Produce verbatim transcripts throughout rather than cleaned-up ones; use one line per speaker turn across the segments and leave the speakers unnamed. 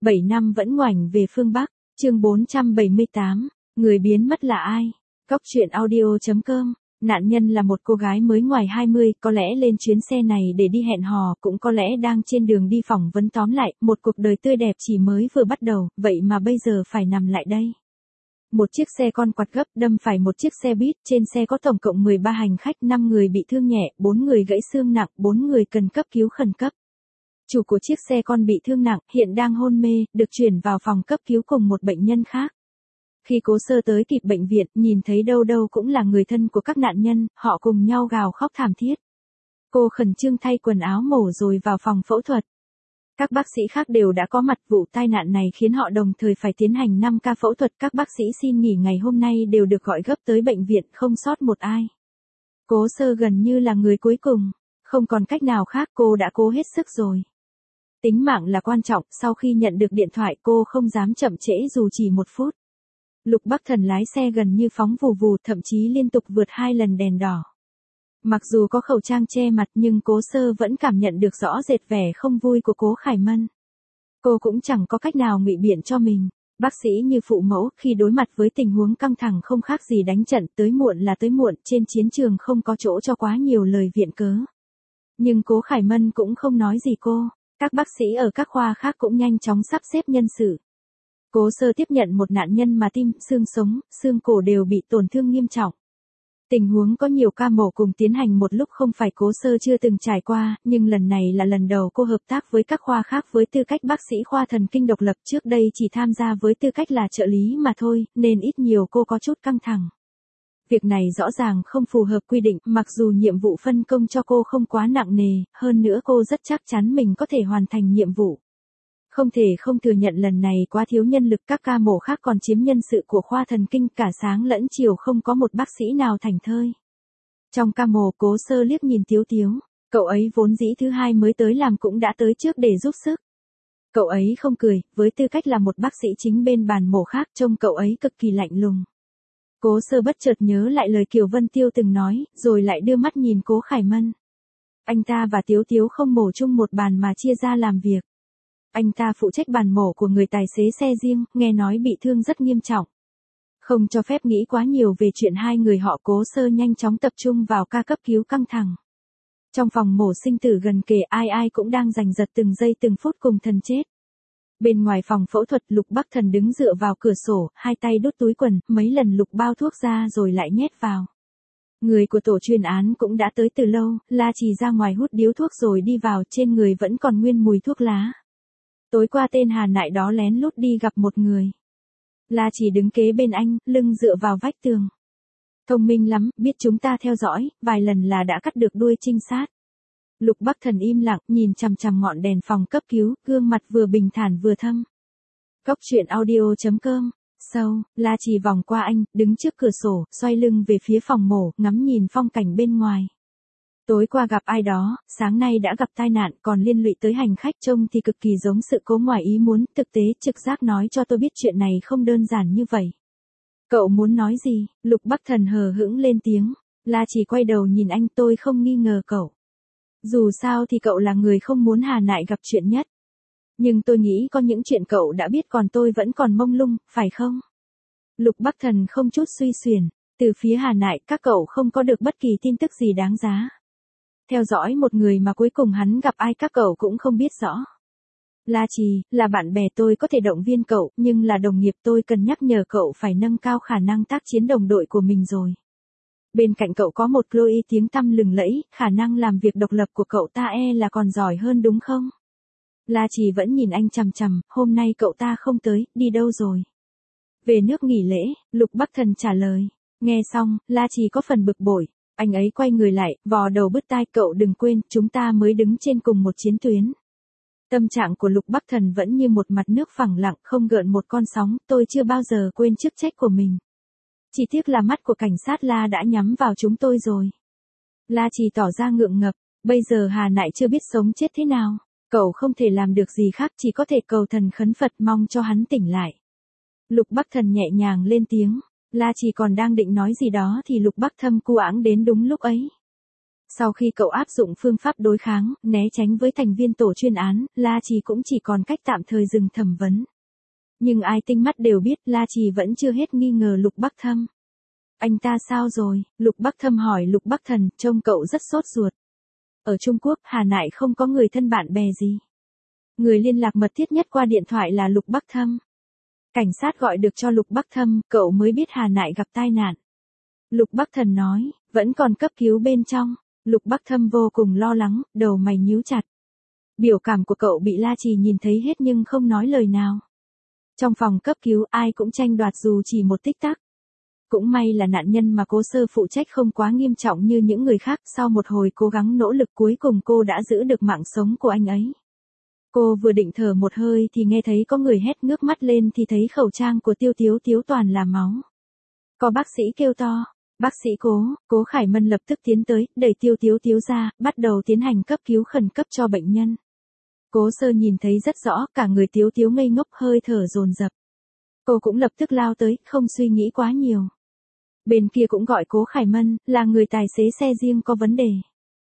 bảy năm vẫn ngoảnh về phương Bắc, chương bốn trăm bảy mươi tám, người biến mất là ai? Góc truyện audio chấm com. Nạn nhân là một cô gái mới ngoài hai mươi, có lẽ lên chuyến xe này để đi hẹn hò, cũng có lẽ đang trên đường đi phỏng vấn. Tóm lại, một cuộc đời tươi đẹp chỉ mới vừa bắt đầu, vậy mà bây giờ phải nằm lại đây. Một chiếc xe con quặt gấp đâm phải một chiếc xe buýt, trên xe có tổng cộng mười ba hành khách, năm người bị thương nhẹ, bốn người gãy xương nặng, bốn người cần cấp cứu khẩn cấp. Chủ của chiếc xe con bị thương nặng, hiện đang hôn mê, được chuyển vào phòng cấp cứu cùng một bệnh nhân khác. Khi Cố Sơ tới kịp bệnh viện, nhìn thấy đâu đâu cũng là người thân của các nạn nhân, họ cùng nhau gào khóc thảm thiết. Cô khẩn trương thay quần áo mổ rồi vào phòng phẫu thuật. Các bác sĩ khác đều đã có mặt, vụ tai nạn này khiến họ đồng thời phải tiến hành năm ca phẫu thuật. Các bác sĩ xin nghỉ ngày hôm nay đều được gọi gấp tới bệnh viện, không sót một ai. Cố Sơ gần như là người cuối cùng, không còn cách nào khác, cô đã cố hết sức rồi. Tính mạng là quan trọng, sau khi nhận được điện thoại cô không dám chậm trễ dù chỉ một phút. Lục Bắc Thần lái xe gần như phóng vù vù, thậm chí liên tục vượt hai lần đèn đỏ. Mặc dù có khẩu trang che mặt nhưng Cố Sơ vẫn cảm nhận được rõ rệt vẻ không vui của Cố Khải Mân. Cô cũng chẳng có cách nào ngụy biện cho mình. Bác sĩ như phụ mẫu, khi đối mặt với tình huống căng thẳng không khác gì đánh trận, tới muộn là tới muộn, trên chiến trường không có chỗ cho quá nhiều lời viện cớ. Nhưng Cố Khải Mân cũng không nói gì cô. Các bác sĩ ở các khoa khác cũng nhanh chóng sắp xếp nhân sự. Cố Sơ tiếp nhận một nạn nhân mà tim, xương sống, xương cổ đều bị tổn thương nghiêm trọng. Tình huống có nhiều ca mổ cùng tiến hành một lúc không phải Cố Sơ chưa từng trải qua, nhưng lần này là lần đầu cô hợp tác với các khoa khác với tư cách bác sĩ khoa thần kinh độc lập, trước đây chỉ tham gia với tư cách là trợ lý mà thôi, nên ít nhiều cô có chút căng thẳng. Việc này rõ ràng không phù hợp quy định, mặc dù nhiệm vụ phân công cho cô không quá nặng nề, hơn nữa cô rất chắc chắn mình có thể hoàn thành nhiệm vụ. Không thể không thừa nhận lần này quá thiếu nhân lực, các ca mổ khác còn chiếm nhân sự của khoa thần kinh, cả sáng lẫn chiều không có một bác sĩ nào thảnh thơi. Trong ca mổ, Cố Sơ liếc nhìn Tiếu Tiếu, cậu ấy vốn dĩ thứ hai mới tới làm cũng đã tới trước để giúp sức. Cậu ấy không cười, với tư cách là một bác sĩ chính bên bàn mổ khác, trông cậu ấy cực kỳ lạnh lùng. Cố Sơ bất chợt nhớ lại lời Kiều Vân Tiêu từng nói, rồi lại đưa mắt nhìn Cố Khải Mân. Anh ta và Tiếu Tiếu không mổ chung một bàn mà chia ra làm việc. Anh ta phụ trách bàn mổ của người tài xế xe riêng, nghe nói bị thương rất nghiêm trọng. Không cho phép nghĩ quá nhiều về chuyện hai người họ, Cố Sơ nhanh chóng tập trung vào ca cấp cứu căng thẳng. Trong phòng mổ sinh tử gần kề, ai ai cũng đang giành giật từng giây từng phút cùng thần chết. Bên ngoài phòng phẫu thuật, Lục Bắc Thần đứng dựa vào cửa sổ, hai tay đút túi quần, mấy lần lục bao thuốc ra rồi lại nhét vào. Người của tổ chuyên án cũng đã tới từ lâu, La Trì ra ngoài hút điếu thuốc rồi đi vào, trên người vẫn còn nguyên mùi thuốc lá. Tối qua tên Hà Nại đó lén lút đi gặp một người. La Trì đứng kế bên anh, lưng dựa vào vách tường. Thông minh lắm, biết chúng ta theo dõi, vài lần là đã cắt được đuôi trinh sát. Lục Bắc Thần im lặng, nhìn chằm chằm ngọn đèn phòng cấp cứu, gương mặt vừa bình thản vừa thâm. Góc truyện audio chấm com. Sau, La Trì vòng qua anh, đứng trước cửa sổ, xoay lưng về phía phòng mổ, ngắm nhìn phong cảnh bên ngoài. Tối qua gặp ai đó, sáng nay đã gặp tai nạn, còn liên lụy tới hành khách, trông thì cực kỳ giống sự cố ngoài ý muốn, thực tế trực giác nói cho tôi biết chuyện này không đơn giản như vậy. Cậu muốn nói gì? Lục Bắc Thần hờ hững lên tiếng. La Trì quay đầu nhìn anh, tôi không nghi ngờ cậu. Dù sao thì cậu là người không muốn Hà Nại gặp chuyện nhất. Nhưng tôi nghĩ có những chuyện cậu đã biết còn tôi vẫn còn mông lung, phải không? Lục Bắc Thần không chút suy xuyển. Từ phía Hà Nại, các cậu không có được bất kỳ tin tức gì đáng giá. Theo dõi một người mà cuối cùng hắn gặp ai các cậu cũng không biết rõ. La Trì, là bạn bè tôi có thể động viên cậu, nhưng là đồng nghiệp tôi cần nhắc nhở cậu phải nâng cao khả năng tác chiến đồng đội của mình rồi. Bên cạnh cậu có một Chloe tiếng tăm lừng lẫy, khả năng làm việc độc lập của cậu ta e là còn giỏi hơn đúng không? La Trì vẫn nhìn anh chằm chằm, hôm nay cậu ta không tới, đi đâu rồi? Về nước nghỉ lễ, Lục Bắc Thần trả lời. Nghe xong, La Trì có phần bực bội. Anh ấy quay người lại, vò đầu bứt tai, cậu đừng quên, chúng ta mới đứng trên cùng một chiến tuyến. Tâm trạng của Lục Bắc Thần vẫn như một mặt nước phẳng lặng, không gợn một con sóng, tôi chưa bao giờ quên chức trách của mình. Chỉ tiếc là mắt của cảnh sát La đã nhắm vào chúng tôi rồi. La Trì tỏ ra ngượng ngập, bây giờ Hà Nại chưa biết sống chết thế nào, cậu không thể làm được gì khác, chỉ có thể cầu thần khấn Phật mong cho hắn tỉnh lại. Lục Bắc Thần nhẹ nhàng lên tiếng. La Trì còn đang định nói gì đó thì Lục Bắc Thâm cu ãng đến đúng lúc ấy. Sau khi cậu áp dụng phương pháp đối kháng, né tránh với thành viên tổ chuyên án, La Trì cũng chỉ còn cách tạm thời dừng thẩm vấn. Nhưng ai tinh mắt đều biết La Trì vẫn chưa hết nghi ngờ Lục Bắc Thâm. Anh ta sao rồi? Lục Bắc Thâm hỏi Lục Bắc Thần, trông cậu rất sốt ruột. Ở Trung Quốc, Hà Nại không có người thân bạn bè gì. Người liên lạc mật thiết nhất qua điện thoại là Lục Bắc Thâm. Cảnh sát gọi được cho Lục Bắc Thâm, cậu mới biết Hà Nại gặp tai nạn. Lục Bắc Thần nói, vẫn còn cấp cứu bên trong. Lục Bắc Thâm vô cùng lo lắng, đầu mày nhíu chặt. Biểu cảm của cậu bị La Trì nhìn thấy hết nhưng không nói lời nào. Trong phòng cấp cứu ai cũng tranh đoạt dù chỉ một tích tắc. Cũng may là nạn nhân mà Cố Sơ phụ trách không quá nghiêm trọng như những người khác, sau một hồi cố gắng nỗ lực cuối cùng cô đã giữ được mạng sống của anh ấy. Cô vừa định thở một hơi thì nghe thấy có người hét, ngước mắt lên thì thấy khẩu trang của Tiêu Tiếu Tiếu toàn là máu. Có bác sĩ kêu to, bác sĩ Cố, Cố Khải Mân lập tức tiến tới, đẩy Tiêu Tiếu Tiếu ra, bắt đầu tiến hành cấp cứu khẩn cấp cho bệnh nhân. Cố Sơ nhìn thấy rất rõ, cả người Tiếu Tiếu ngây ngốc, hơi thở dồn dập. Cô cũng lập tức lao tới, không suy nghĩ quá nhiều. Bên kia cũng gọi Cố Khải Mân, là người tài xế xe riêng có vấn đề.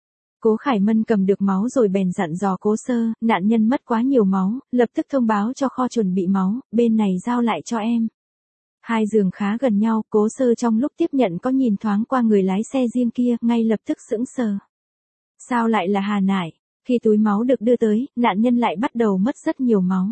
Cố Khải Mân cầm được máu rồi bèn dặn dò Cố Sơ, nạn nhân mất quá nhiều máu, lập tức thông báo cho kho chuẩn bị máu, bên này giao lại cho em. Hai giường khá gần nhau, Cố Sơ trong lúc tiếp nhận có nhìn thoáng qua người lái xe riêng kia, ngay lập tức sững sờ. Sao lại là Hà Nại? Khi túi máu được đưa tới, nạn nhân lại bắt đầu mất rất nhiều máu.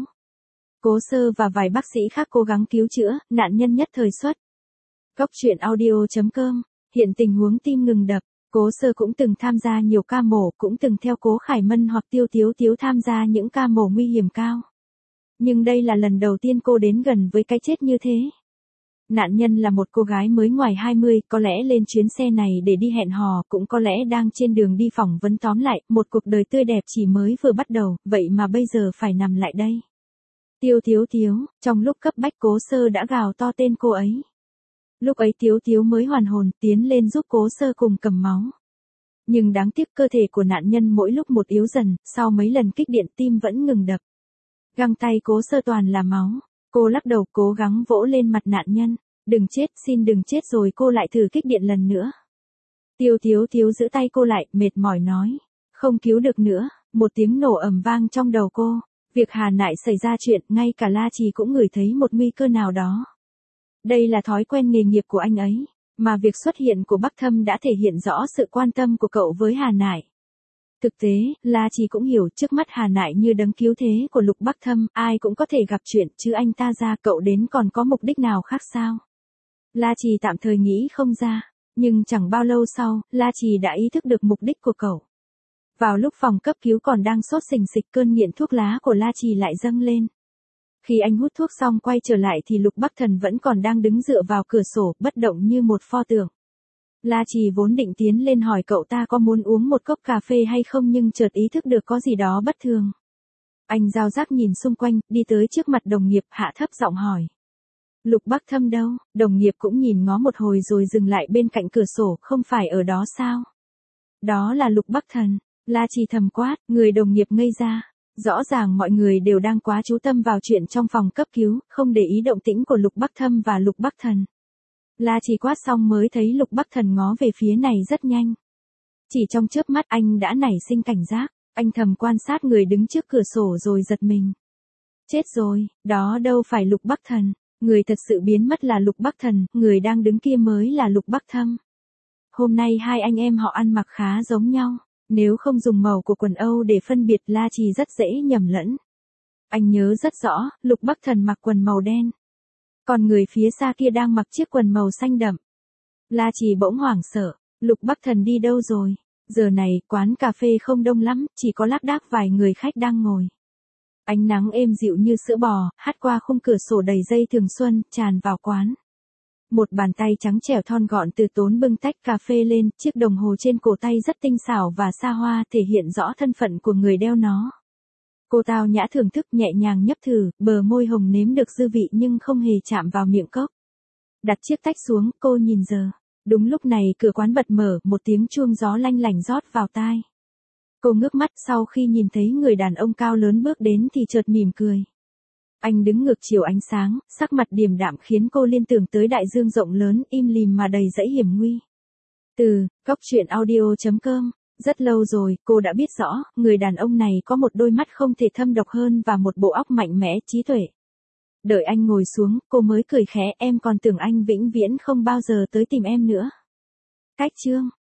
Cố Sơ và vài bác sĩ khác cố gắng cứu chữa, nạn nhân nhất thời xuất. Cốc truyện audio chấm com, hiện tình huống tim ngừng đập. Cố Sơ cũng từng tham gia nhiều ca mổ, cũng từng theo Cố Khải Mân hoặc Tiêu Tiếu Tiếu tham gia những ca mổ nguy hiểm cao. Nhưng đây là lần đầu tiên cô đến gần với cái chết như thế. Nạn nhân là một cô gái mới ngoài hai mươi, có lẽ lên chuyến xe này để đi hẹn hò, cũng có lẽ đang trên đường đi phỏng vấn, tóm lại, một cuộc đời tươi đẹp chỉ mới vừa bắt đầu, vậy mà bây giờ phải nằm lại đây. Tiêu Tiếu Tiếu, trong lúc cấp bách Cố Sơ đã gào to tên cô ấy. Lúc ấy Tiếu Tiếu mới hoàn hồn, tiến lên giúp Cố Sơ cùng cầm máu. Nhưng đáng tiếc cơ thể của nạn nhân mỗi lúc một yếu dần, sau mấy lần kích điện tim vẫn ngừng đập. Găng tay Cố Sơ toàn là máu. Cô lắc đầu cố gắng vỗ lên mặt nạn nhân. Đừng chết, xin đừng chết, rồi cô lại thử kích điện lần nữa. Tiêu Tiếu Tiếu giữ tay cô lại, mệt mỏi nói. Không cứu được nữa, một tiếng nổ ầm vang trong đầu cô. Việc Hà Nại xảy ra chuyện, ngay cả La Trì cũng ngửi thấy một nguy cơ nào đó. Đây là thói quen nghề nghiệp của anh ấy, mà việc xuất hiện của Bắc Thâm đã thể hiện rõ sự quan tâm của cậu với Hà Nại. Thực tế, La Trì cũng hiểu trước mắt Hà Nại như đấng cứu thế của Lục Bắc Thâm, ai cũng có thể gặp chuyện, chứ anh ta ra cậu đến còn có mục đích nào khác sao? La Trì tạm thời nghĩ không ra, nhưng chẳng bao lâu sau, La Trì đã ý thức được mục đích của cậu. Vào lúc phòng cấp cứu còn đang sốt sình sịch, cơn nghiện thuốc lá của La Trì lại dâng lên. Khi anh hút thuốc xong quay trở lại thì Lục Bắc Thần vẫn còn đang đứng dựa vào cửa sổ, bất động như một pho tượng. La Trì vốn định tiến lên hỏi cậu ta có muốn uống một cốc cà phê hay không, nhưng chợt ý thức được có gì đó bất thường. Anh giao giác nhìn xung quanh, đi tới trước mặt đồng nghiệp, hạ thấp giọng hỏi. Lục Bắc Thâm đâu? Đồng nghiệp cũng nhìn ngó một hồi rồi dừng lại bên cạnh cửa sổ, không phải ở đó sao? Đó là Lục Bắc Thần. La Trì thầm quát, người đồng nghiệp ngây ra. Rõ ràng mọi người đều đang quá chú tâm vào chuyện trong phòng cấp cứu, không để ý động tĩnh của Lục Bắc Thâm và Lục Bắc Thần. La Trì quát xong mới thấy Lục Bắc Thần ngó về phía này rất nhanh. Chỉ trong chớp mắt anh đã nảy sinh cảnh giác, anh thầm quan sát người đứng trước cửa sổ rồi giật mình. Chết rồi, đó đâu phải Lục Bắc Thần, người thật sự biến mất là Lục Bắc Thần, người đang đứng kia mới là Lục Bắc Thâm. Hôm nay hai anh em họ ăn mặc khá giống nhau. Nếu không dùng màu của quần Âu để phân biệt, La Trì rất dễ nhầm lẫn. Anh nhớ rất rõ, Lục Bắc Thần mặc quần màu đen. Còn người phía xa kia đang mặc chiếc quần màu xanh đậm. La Trì bỗng hoảng sợ, Lục Bắc Thần đi đâu rồi? Giờ này, quán cà phê không đông lắm, chỉ có lác đác vài người khách đang ngồi. Ánh nắng êm dịu như sữa bò, hắt qua khung cửa sổ đầy dây thường xuân, tràn vào quán. Một bàn tay trắng trẻo thon gọn từ tốn bưng tách cà phê lên, chiếc đồng hồ trên cổ tay rất tinh xảo và xa hoa, thể hiện rõ thân phận của người đeo nó. Cô tao nhã thưởng thức, nhẹ nhàng nhấp thử, bờ môi hồng nếm được dư vị nhưng không hề chạm vào miệng cốc. Đặt chiếc tách xuống, cô nhìn giờ. Đúng lúc này cửa quán bật mở, một tiếng chuông gió lanh lảnh rót vào tai. Cô ngước mắt, sau khi nhìn thấy người đàn ông cao lớn bước đến thì chợt mỉm cười. Anh đứng ngược chiều ánh sáng, sắc mặt điềm đạm khiến cô liên tưởng tới đại dương rộng lớn, im lìm mà đầy dẫy hiểm nguy. Từ Cốc truyện audio chấm com Rất lâu rồi, cô đã biết rõ, người đàn ông này có một đôi mắt không thể thâm độc hơn và một bộ óc mạnh mẽ, trí tuệ. Đợi anh ngồi xuống, cô mới cười khẽ, em còn tưởng anh vĩnh viễn không bao giờ tới tìm em nữa. Cách chương